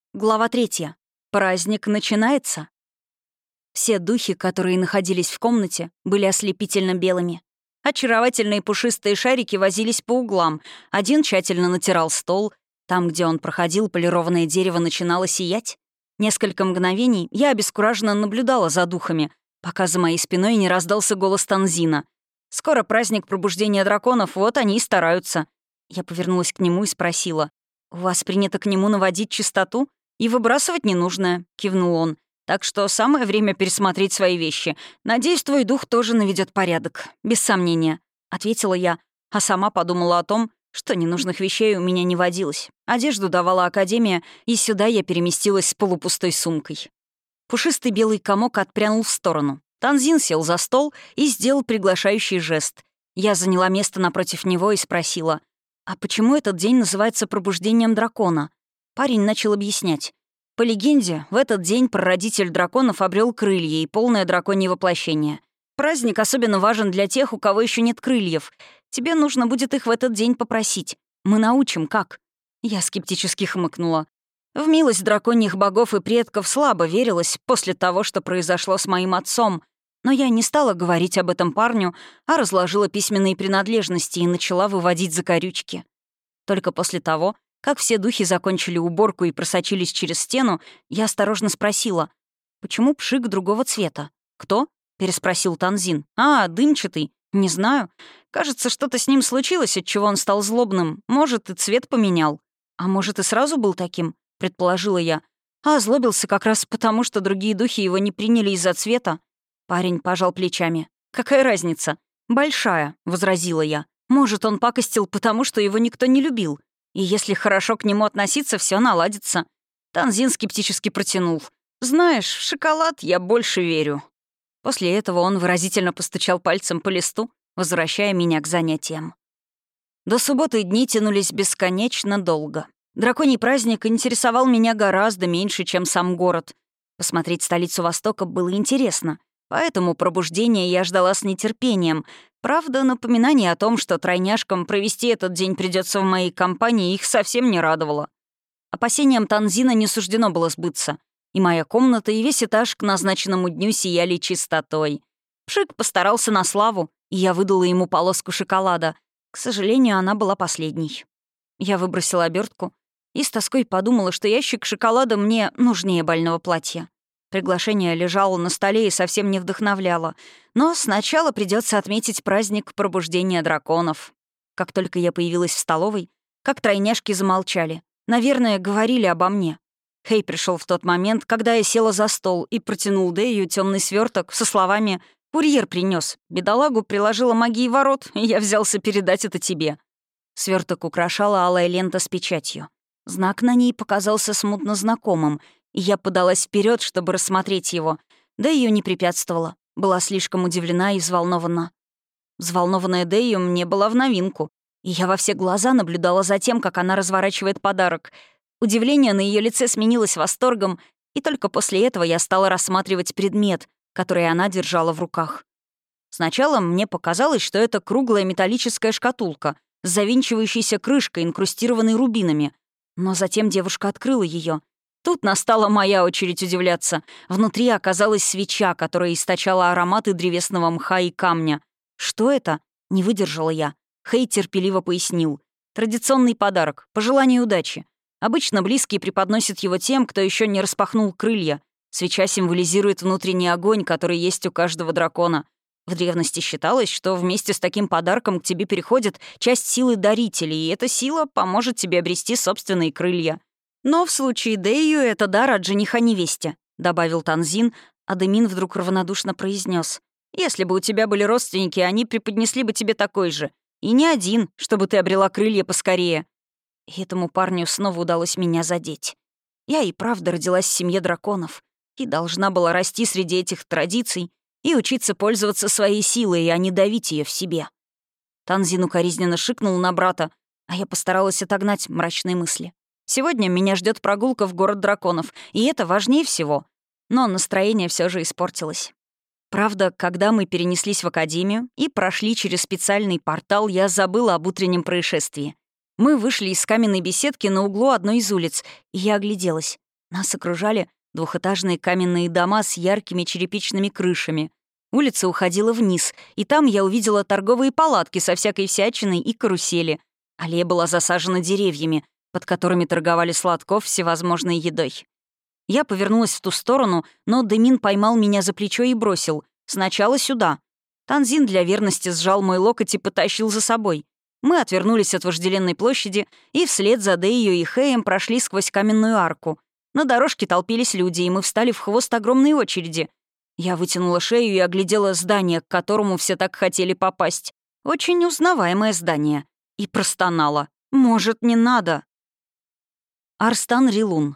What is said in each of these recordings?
Глава 3. Праздник начинается. Все духи, которые находились в комнате, были ослепительно белыми. Очаровательные пушистые шарики возились по углам. Один тщательно натирал стол. Там, где он проходил, полированное дерево начинало сиять. Несколько мгновений я обескураженно наблюдала за духами, пока за моей спиной не раздался голос Танзина. «Скоро праздник пробуждения драконов, вот они и стараются». Я повернулась к нему и спросила: «У вас принято к нему наводить чистоту? И выбрасывать ненужное», — кивнул он. «Так что самое время пересмотреть свои вещи. Надеюсь, твой дух тоже наведет порядок. Без сомнения», — ответила я, а сама подумала о том, что ненужных вещей у меня не водилось. Одежду давала академия, и сюда я переместилась с полупустой сумкой. Пушистый белый комок отпрянул в сторону. Танзин сел за стол и сделал приглашающий жест. Я заняла место напротив него и спросила: «А почему этот день называется пробуждением дракона?» Парень начал объяснять. По легенде, в этот день прародитель драконов обрел крылья и полное драконье воплощение. Праздник особенно важен для тех, у кого еще нет крыльев. Тебе нужно будет их в этот день попросить. Мы научим, как. Я скептически хмыкнула. В милость драконьих богов и предков слабо верилось после того, что произошло с моим отцом. Но я не стала говорить об этом парню, а разложила письменные принадлежности и начала выводить закорючки. Только после того, как все духи закончили уборку и просочились через стену, я осторожно спросила: «Почему пшик другого цвета?» «Кто?» — переспросил Танзин. «А, дымчатый. Не знаю. Кажется, что-то с ним случилось, отчего он стал злобным. Может, и цвет поменял. А может, и сразу был таким?» — предположила я. А озлобился как раз потому, что другие духи его не приняли из-за цвета. Парень пожал плечами. «Какая разница?» «Большая», — возразила я. «Может, он пакостил потому, что его никто не любил. И если хорошо к нему относиться, все наладится». Танзин скептически протянул. «Знаешь, в шоколад я больше верю». После этого он выразительно постучал пальцем по листу, возвращая меня к занятиям. До субботы дни тянулись бесконечно долго. Драконий праздник интересовал меня гораздо меньше, чем сам город. Посмотреть столицу Востока было интересно, поэтому пробуждение я ждала с нетерпением. Правда, напоминание о том, что тройняшкам провести этот день придется в моей компании, их совсем не радовало. Опасениям Танзина не суждено было сбыться. И моя комната, и весь этаж к назначенному дню сияли чистотой. Пшик постарался на славу, и я выдала ему полоску шоколада. К сожалению, она была последней. Я выбросила обертку и с тоской подумала, что ящик шоколада мне нужнее бального платья. Приглашение лежало на столе и совсем не вдохновляло. Но сначала придется отметить праздник пробуждения драконов. Как только я появилась в столовой, как тройняшки замолчали. Наверное, говорили обо мне. Хэй пришел в тот момент, когда я села за стол и протянул Дэю темный сверток со словами: «Курьер принес. Бедолагу приложила магией ворот, и я взялся передать это тебе». Сверток украшала алая лента с печатью. Знак на ней показался смутно знакомым, и я подалась вперед, чтобы рассмотреть его. Да ее не препятствовала. Была слишком удивлена и взволнована. Взволнованная Дэю мне была в новинку, и я во все глаза наблюдала за тем, как она разворачивает подарок. Удивление на ее лице сменилось восторгом, и только после этого я стала рассматривать предмет, который она держала в руках. Сначала мне показалось, что это круглая металлическая шкатулка с завинчивающейся крышкой, инкрустированной рубинами. Но затем девушка открыла ее. Тут настала моя очередь удивляться. Внутри оказалась свеча, которая источала ароматы древесного мха и камня. «Что это?» — не выдержала я. Хэй терпеливо пояснил. «Традиционный подарок, пожелание удачи. Обычно близкие преподносят его тем, кто еще не распахнул крылья. Свеча символизирует внутренний огонь, который есть у каждого дракона. В древности считалось, что вместе с таким подарком к тебе переходит часть силы дарителя, и эта сила поможет тебе обрести собственные крылья. Но в случае Дэйю это дар от жениха невесте», — добавил Танзин, а Демин вдруг равнодушно произнес: «Если бы у тебя были родственники, они преподнесли бы тебе такой же. И не один, чтобы ты обрела крылья поскорее». И этому парню снова удалось меня задеть. Я и правда родилась в семье драконов и должна была расти среди этих традиций и учиться пользоваться своей силой, а не давить ее в себе. Танзин укоризненно шикнул на брата, а я постаралась отогнать мрачные мысли. Сегодня меня ждет прогулка в город драконов, и это важнее всего. Но настроение все же испортилось. Правда, когда мы перенеслись в академию и прошли через специальный портал, я забыла об утреннем происшествии. Мы вышли из каменной беседки на углу одной из улиц, и я огляделась. Нас окружали двухэтажные каменные дома с яркими черепичными крышами. Улица уходила вниз, и там я увидела торговые палатки со всякой всячиной и карусели. Аллея была засажена деревьями, под которыми торговали сладков всевозможной едой. Я повернулась в ту сторону, но Дэмин поймал меня за плечо и бросил. «Сначала сюда». Танзин для верности сжал мой локоть и потащил за собой. Мы отвернулись от вожделенной площади и вслед за Дэйю и Хэем прошли сквозь каменную арку. На дорожке толпились люди, и мы встали в хвост огромной очереди. Я вытянула шею и оглядела здание, к которому все так хотели попасть. Очень узнаваемое здание. И простонала. «Может, не надо?» Арстан Рилун.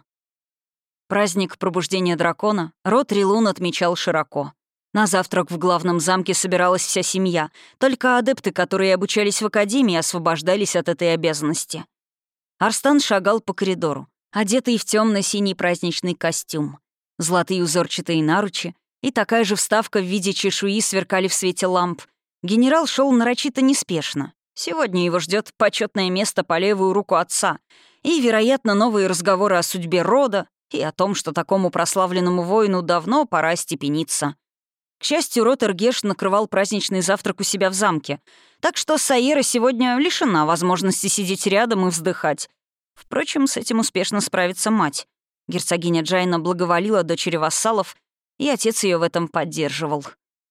Праздник пробуждения дракона род Рилун отмечал широко. На завтрак в главном замке собиралась вся семья, только адепты, которые обучались в академии, освобождались от этой обязанности. Арстан шагал по коридору, одетый в темно-синий праздничный костюм. Золотые узорчатые наручи и такая же вставка в виде чешуи сверкали в свете ламп. Генерал шел нарочито неспешно. Сегодня его ждет почетное место по левую руку отца и, вероятно, новые разговоры о судьбе рода и о том, что такому прославленному воину давно пора остепениться. К счастью, род Эргеш накрывал праздничный завтрак у себя в замке, так что Сайера сегодня лишена возможности сидеть рядом и вздыхать. Впрочем, с этим успешно справится мать. Герцогиня Джайна благоволила дочери вассалов, и отец ее в этом поддерживал.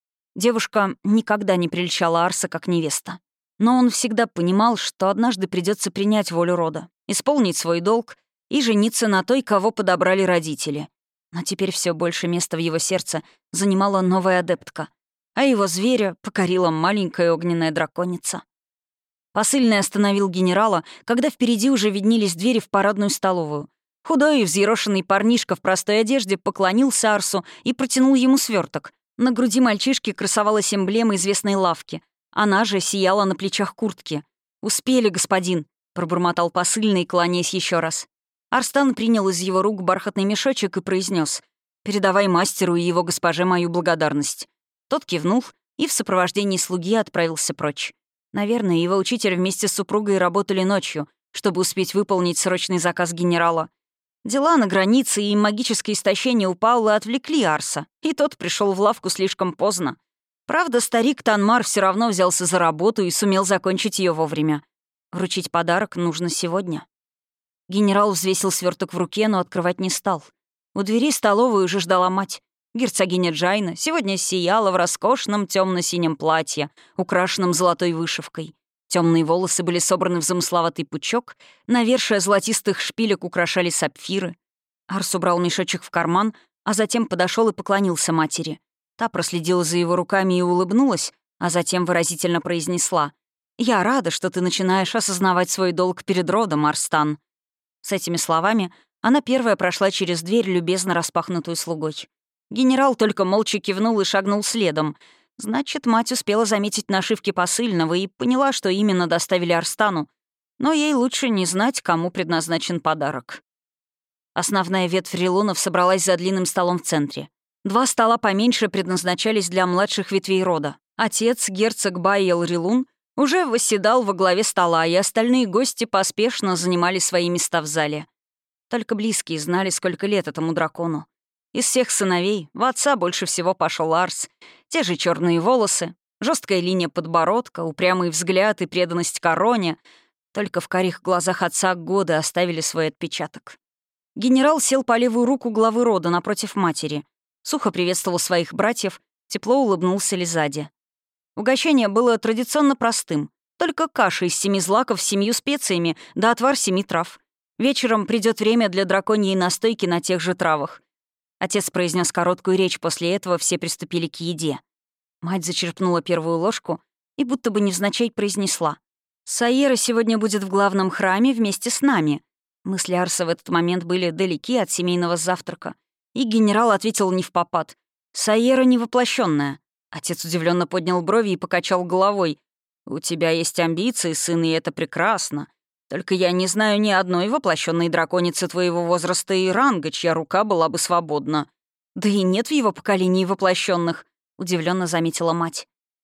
Девушка никогда не прельщала Арса как невеста. Но он всегда понимал, что однажды придется принять волю рода, исполнить свой долг и жениться на той, кого подобрали родители. Но теперь все больше места в его сердце занимала новая адептка, а его зверя покорила маленькая огненная драконица. Посыльный остановил генерала, когда впереди уже виднелись двери в парадную столовую. Худой и взъерошенный парнишка в простой одежде поклонился Арсу и протянул ему сверток. На груди мальчишки красовалась эмблема известной лавки. Она же сияла на плечах куртки. «Успели, господин», — пробормотал посыльный, кланяясь еще раз. Арстан принял из его рук бархатный мешочек и произнес: «Передавай мастеру и его госпоже мою благодарность». Тот кивнул и в сопровождении слуги отправился прочь. Наверное, его учитель вместе с супругой работали ночью, чтобы успеть выполнить срочный заказ генерала. Дела на границе и магическое истощение у Паула отвлекли Арса, и тот пришел в лавку слишком поздно. Правда, старик Танмар все равно взялся за работу и сумел закончить ее вовремя. Вручить подарок нужно сегодня. Генерал взвесил сверток в руке, но открывать не стал. У дверей столовой уже ждала мать. Герцогиня Джайна сегодня сияла в роскошном темно-синем платье, украшенном золотой вышивкой. Темные волосы были собраны в замысловатый пучок, навершие золотистых шпилек украшали сапфиры. Арс убрал мешочек в карман, а затем подошел и поклонился матери. Та проследила за его руками и улыбнулась, а затем выразительно произнесла: «Я рада, что ты начинаешь осознавать свой долг перед родом, Арстан». С этими словами она первая прошла через дверь, любезно распахнутую слугой. Генерал только молча кивнул и шагнул следом. Значит, мать успела заметить нашивки посыльного и поняла, что именно доставили Арстану, но ей лучше не знать, кому предназначен подарок. Основная ветвь Рилунов собралась за длинным столом в центре. 2 стола поменьше предназначались для младших ветвей рода. Отец, герцог Байел Рилун, уже восседал во главе стола, и остальные гости поспешно занимали свои места в зале. Только близкие знали, сколько лет этому дракону. Из всех сыновей в отца больше всего пошел Арс. Те же черные волосы, жесткая линия подбородка, упрямый взгляд и преданность короне. Только в карих глазах отца годы оставили свой отпечаток. Генерал сел по левую руку главы рода напротив матери. Сухо приветствовал своих братьев, тепло улыбнулся Лизаде. Угощение было традиционно простым. Только каша из 7 злаков с 7 специями, да отвар 7 трав. Вечером придет время для драконьей настойки на тех же травах. Отец произнес короткую речь, после этого все приступили к еде. Мать зачерпнула первую ложку и будто бы невзначай произнесла: «Сайера сегодня будет в главном храме вместе с нами». Мысли Арса в этот момент были далеки от семейного завтрака. И генерал ответил невпопад: «Сайера невоплощенная». Отец удивленно поднял брови и покачал головой. «У тебя есть амбиции, сын, и это прекрасно. Только я не знаю ни одной воплощенной драконицы твоего возраста и ранга, чья рука была бы свободна». «Да и нет в его поколении воплощенных», — удивленно заметила мать.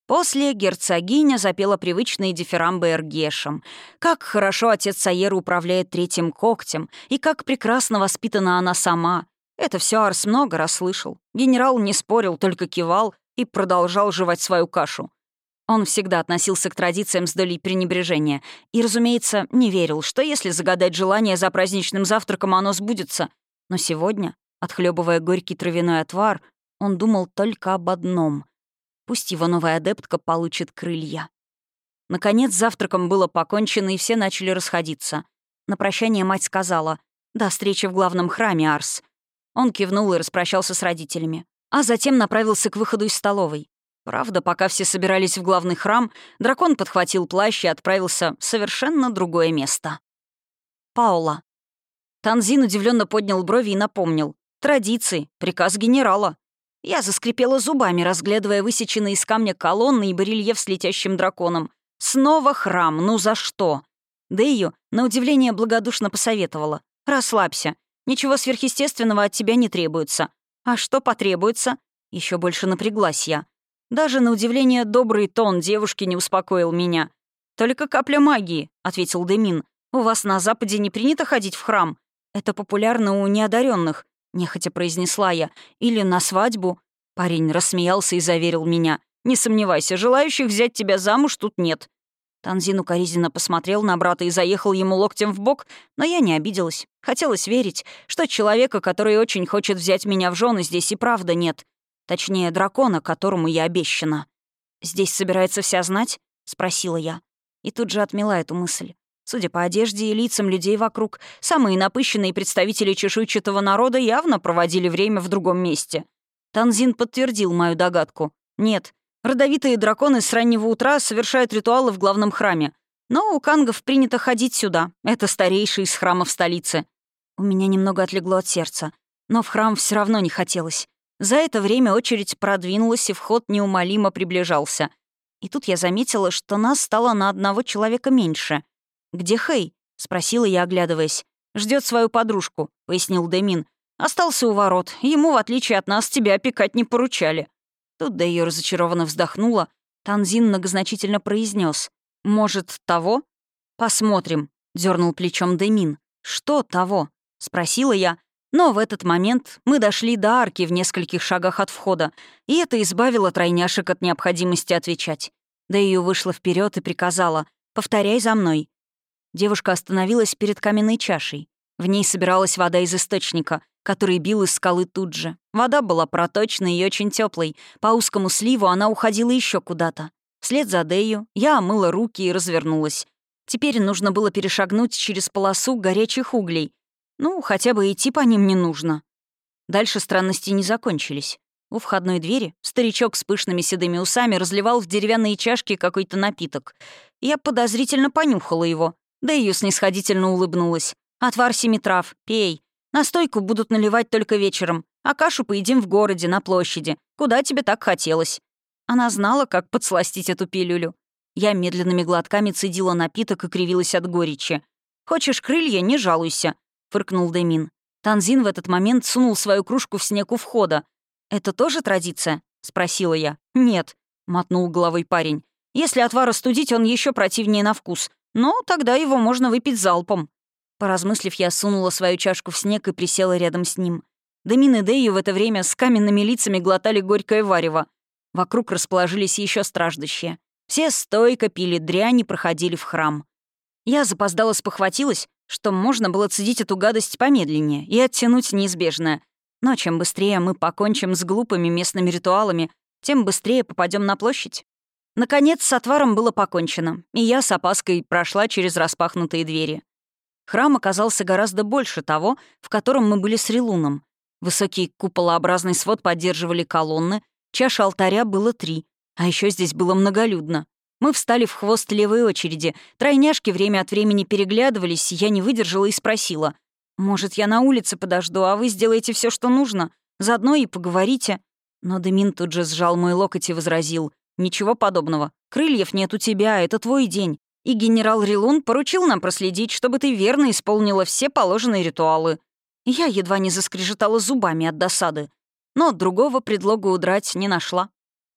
После герцогиня запела привычные дифирамбы эргешем. Как хорошо отец Сайера управляет третьим когтем, и как прекрасно воспитана она сама. Это все Арс много раз слышал. Генерал не спорил, только кивал и продолжал жевать свою кашу. Он всегда относился к традициям с долей пренебрежения и, разумеется, не верил, что если загадать желание за праздничным завтраком, оно сбудется. Но сегодня, отхлебывая горький травяной отвар, он думал только об одном — пусть его новая адептка получит крылья. Наконец, завтраком было покончено, и все начали расходиться. На прощание мать сказала: «До встречи в главном храме, Арс». Он кивнул и распрощался с родителями, а затем направился к выходу из столовой. Правда, пока все собирались в главный храм, дракон подхватил плащ и отправился в совершенно другое место. Паула. Танзин удивленно поднял брови и напомнил: «Традиции, приказ генерала». Я заскрипела зубами, разглядывая высеченные из камня колонны и барельеф с летящим драконом. Снова храм, ну за что? Дэйю, на удивление, благодушно посоветовала: «Расслабься, ничего сверхъестественного от тебя не требуется». «А что потребуется?» Еще больше напряглась я. Даже на удивление добрый тон девушки не успокоил меня. «Только капля магии», — ответил Демин. «У вас на Западе не принято ходить в храм. Это популярно у неодаренных», — нехотя произнесла я. «Или на свадьбу». Парень рассмеялся и заверил меня: «Не сомневайся, желающих взять тебя замуж тут нет». Танзин укоризненно посмотрел на брата и заехал ему локтем в бок, но я не обиделась. Хотелось верить, что человека, который очень хочет взять меня в жены, здесь и правда нет. Точнее, дракона, которому я обещана. «Здесь собирается вся знать?» — спросила я. И тут же отмела эту мысль. Судя по одежде и лицам людей вокруг, самые напыщенные представители чешуйчатого народа явно проводили время в другом месте. Танзин подтвердил мою догадку. «Нет, родовитые драконы с раннего утра совершают ритуалы в главном храме. Но у кангов принято ходить сюда. Это старейший из храмов столицы». У меня немного отлегло от сердца. Но в храм все равно не хотелось. За это время очередь продвинулась, и вход неумолимо приближался. И тут я заметила, что нас стало на одного человека меньше. «Где Хэй?» — спросила я, оглядываясь. «Ждет свою подружку», — пояснил Демин. «Остался у ворот. Ему, в отличие от нас, тебя опекать не поручали». Тут да ее разочарованно вздохнула. Танзин многозначительно произнес: «Может, того?» «Посмотрим», — дернул плечом Демин. «Что того?» — спросила я. Но в этот момент мы дошли до арки в нескольких шагах от входа, и это избавило тройняшек от необходимости отвечать. Да ее вышла вперед и приказала: «Повторяй за мной». Девушка остановилась перед каменной чашей. В ней собиралась вода из источника, который бил из скалы тут же. Вода была проточной и очень теплой. По узкому сливу она уходила еще куда-то. Вслед за Дэю я омыла руки и развернулась. Теперь нужно было перешагнуть через полосу горячих углей. Ну, хотя бы идти по ним не нужно. Дальше странности не закончились. У входной двери старичок с пышными седыми усами разливал в деревянные чашки какой-то напиток. Я подозрительно понюхала его. Дэйю снисходительно улыбнулась. «Отвар 7 трав. Пей. Настойку будут наливать только вечером, а кашу поедим в городе, на площади. Куда тебе так хотелось?» Она знала, как подсластить эту пилюлю. Я медленными глотками цедила напиток и кривилась от горечи. «Хочешь крылья — не жалуйся», — фыркнул Демин. Танзин в этот момент сунул свою кружку в снег у входа. «Это тоже традиция?» — спросила я. «Нет», — мотнул головой парень. «Если отвар остудить, он еще противнее на вкус. Но тогда его можно выпить залпом». Поразмыслив, я сунула свою чашку в снег и присела рядом с ним. Демин и Дэйю в это время с каменными лицами глотали горькое варево. Вокруг расположились еще страждущие. Все стойко пили дрянь и проходили в храм. Я запоздала спохватилась, что можно было цедить эту гадость помедленнее и оттянуть неизбежное. Но чем быстрее мы покончим с глупыми местными ритуалами, тем быстрее попадем на площадь. Наконец, с отваром было покончено, и я с опаской прошла через распахнутые двери. Храм оказался гораздо больше того, в котором мы были с Рилуном. Высокий куполообразный свод поддерживали колонны, чаш алтаря было 3, а еще здесь было многолюдно. Мы встали в хвост левой очереди, тройняшки время от времени переглядывались, я не выдержала и спросила: «Может, я на улице подожду, а вы сделаете все, что нужно? Заодно и поговорите». Но Демин тут же сжал мой локоть и возразил: «Ничего подобного. Крыльев нет у тебя, это твой день. И генерал Рилун поручил нам проследить, чтобы ты верно исполнила все положенные ритуалы». Я едва не заскрежетала зубами от досады, но другого предлога удрать не нашла.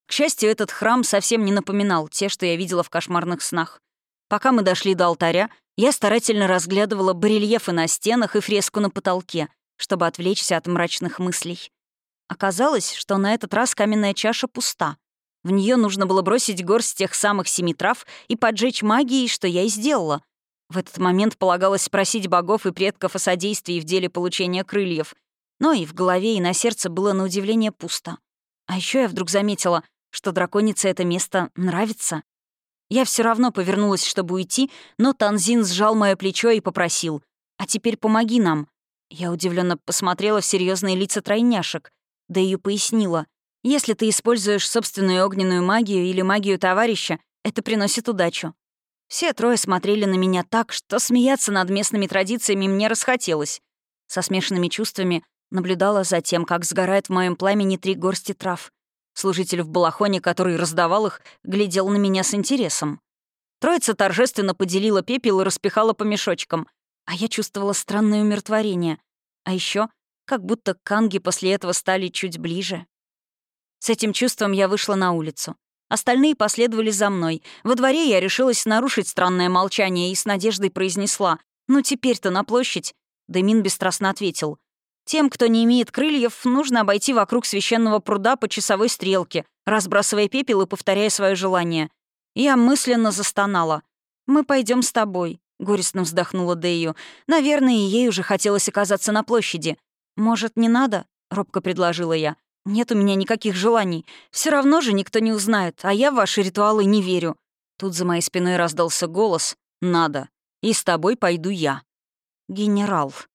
К счастью, этот храм совсем не напоминал те, что я видела в кошмарных снах. Пока мы дошли до алтаря, я старательно разглядывала барельефы на стенах и фреску на потолке, чтобы отвлечься от мрачных мыслей. Оказалось, что на этот раз каменная чаша пуста. В нее нужно было бросить горсть тех самых 7 трав и поджечь магией, что я и сделала. В этот момент полагалось спросить богов и предков о содействии в деле получения крыльев. Но и в голове, и на сердце было на удивление пусто. А еще я вдруг заметила, что драконице это место нравится. Я все равно повернулась, чтобы уйти, но Танзин сжал мое плечо и попросил: «А теперь помоги нам». Я удивленно посмотрела в серьезные лица тройняшек. Дэйю пояснила: «Если ты используешь собственную огненную магию или магию товарища, это приносит удачу». Все трое смотрели на меня так, что смеяться над местными традициями мне расхотелось. Со смешанными чувствами наблюдала за тем, как сгорает в моем пламени 3 горсти трав. Служитель в балахоне, который раздавал их, глядел на меня с интересом. Троица торжественно поделила пепел и распихала по мешочкам, а я чувствовала странное умиротворение. А еще, как будто канги после этого стали чуть ближе. С этим чувством я вышла на улицу. Остальные последовали за мной. Во дворе я решилась нарушить странное молчание и с надеждой произнесла: «Ну теперь-то на площадь». Демин бесстрастно ответил: «Тем, кто не имеет крыльев, нужно обойти вокруг священного пруда по часовой стрелке, разбрасывая пепел и повторяя свое желание». Я мысленно застонала. «Мы пойдем с тобой», — горестно вздохнула Дэйю. «Наверное, и ей уже хотелось оказаться на площади». «Может, не надо?» — робко предложила я. «Нет у меня никаких желаний. Все равно же никто не узнает, а я в ваши ритуалы не верю». Тут за моей спиной раздался голос: «Надо. И с тобой пойду я». «Генерал».